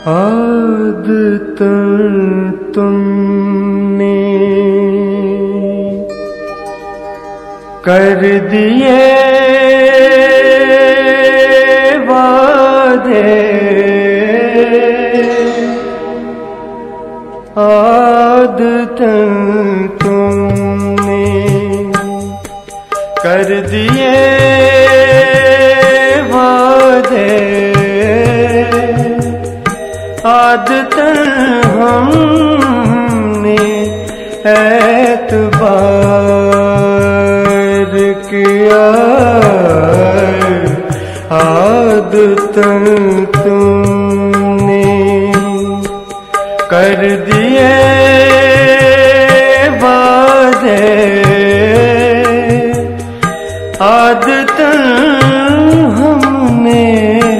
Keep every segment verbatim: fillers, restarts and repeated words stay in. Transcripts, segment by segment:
आदतन तुमने कर दिए वादे, आदतन तुमने कर दिए वादे, आदतन हमने एतबार किया, आदतन तुमने कर दिए वादे, आदतन हमने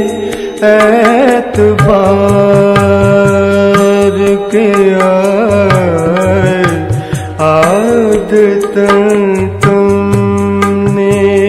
एतबार किया, आदतन तुमने।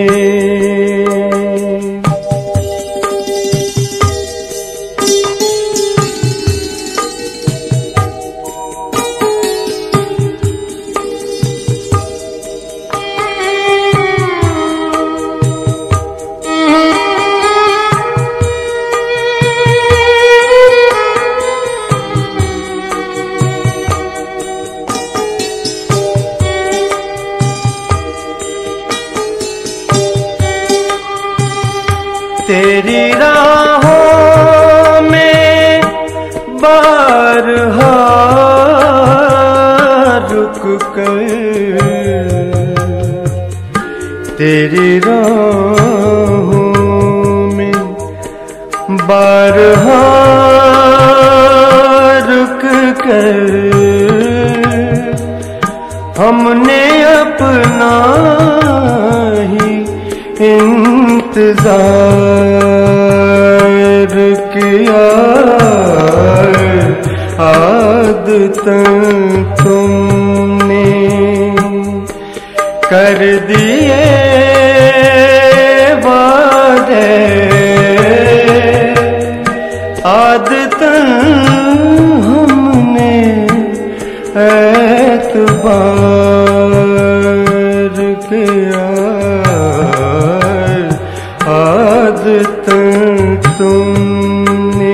तेरी राहों में बारहा रुक कर, तेरी राहों में बारहा रुक कर हमने अपना ही इंतजार किया, आदतन तुमने कर दिए वादे, आदतन हमने एतबार किया, आदतन तुमने।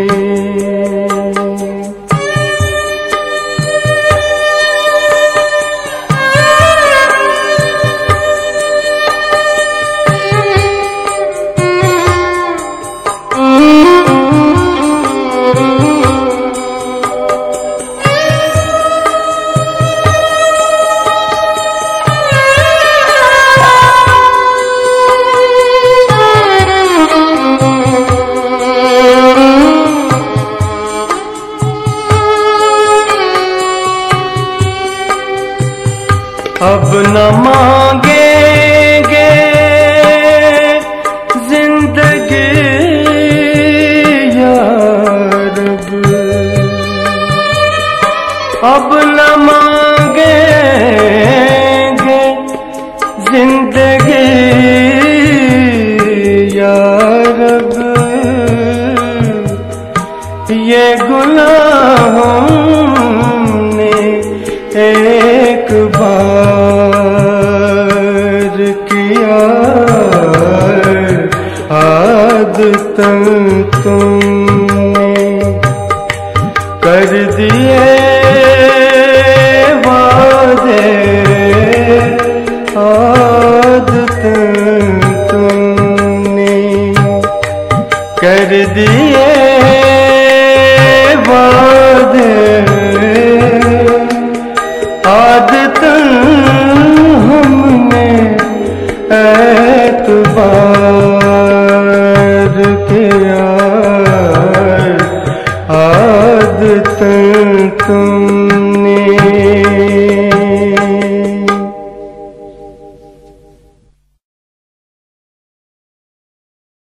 अब न मांगेंगे जिंदगी या रब, अब न मांगेंगे जिंदगी या रब, ये गुनाहों ने एक बार किया, आदतन तुमने कर दिए वादे,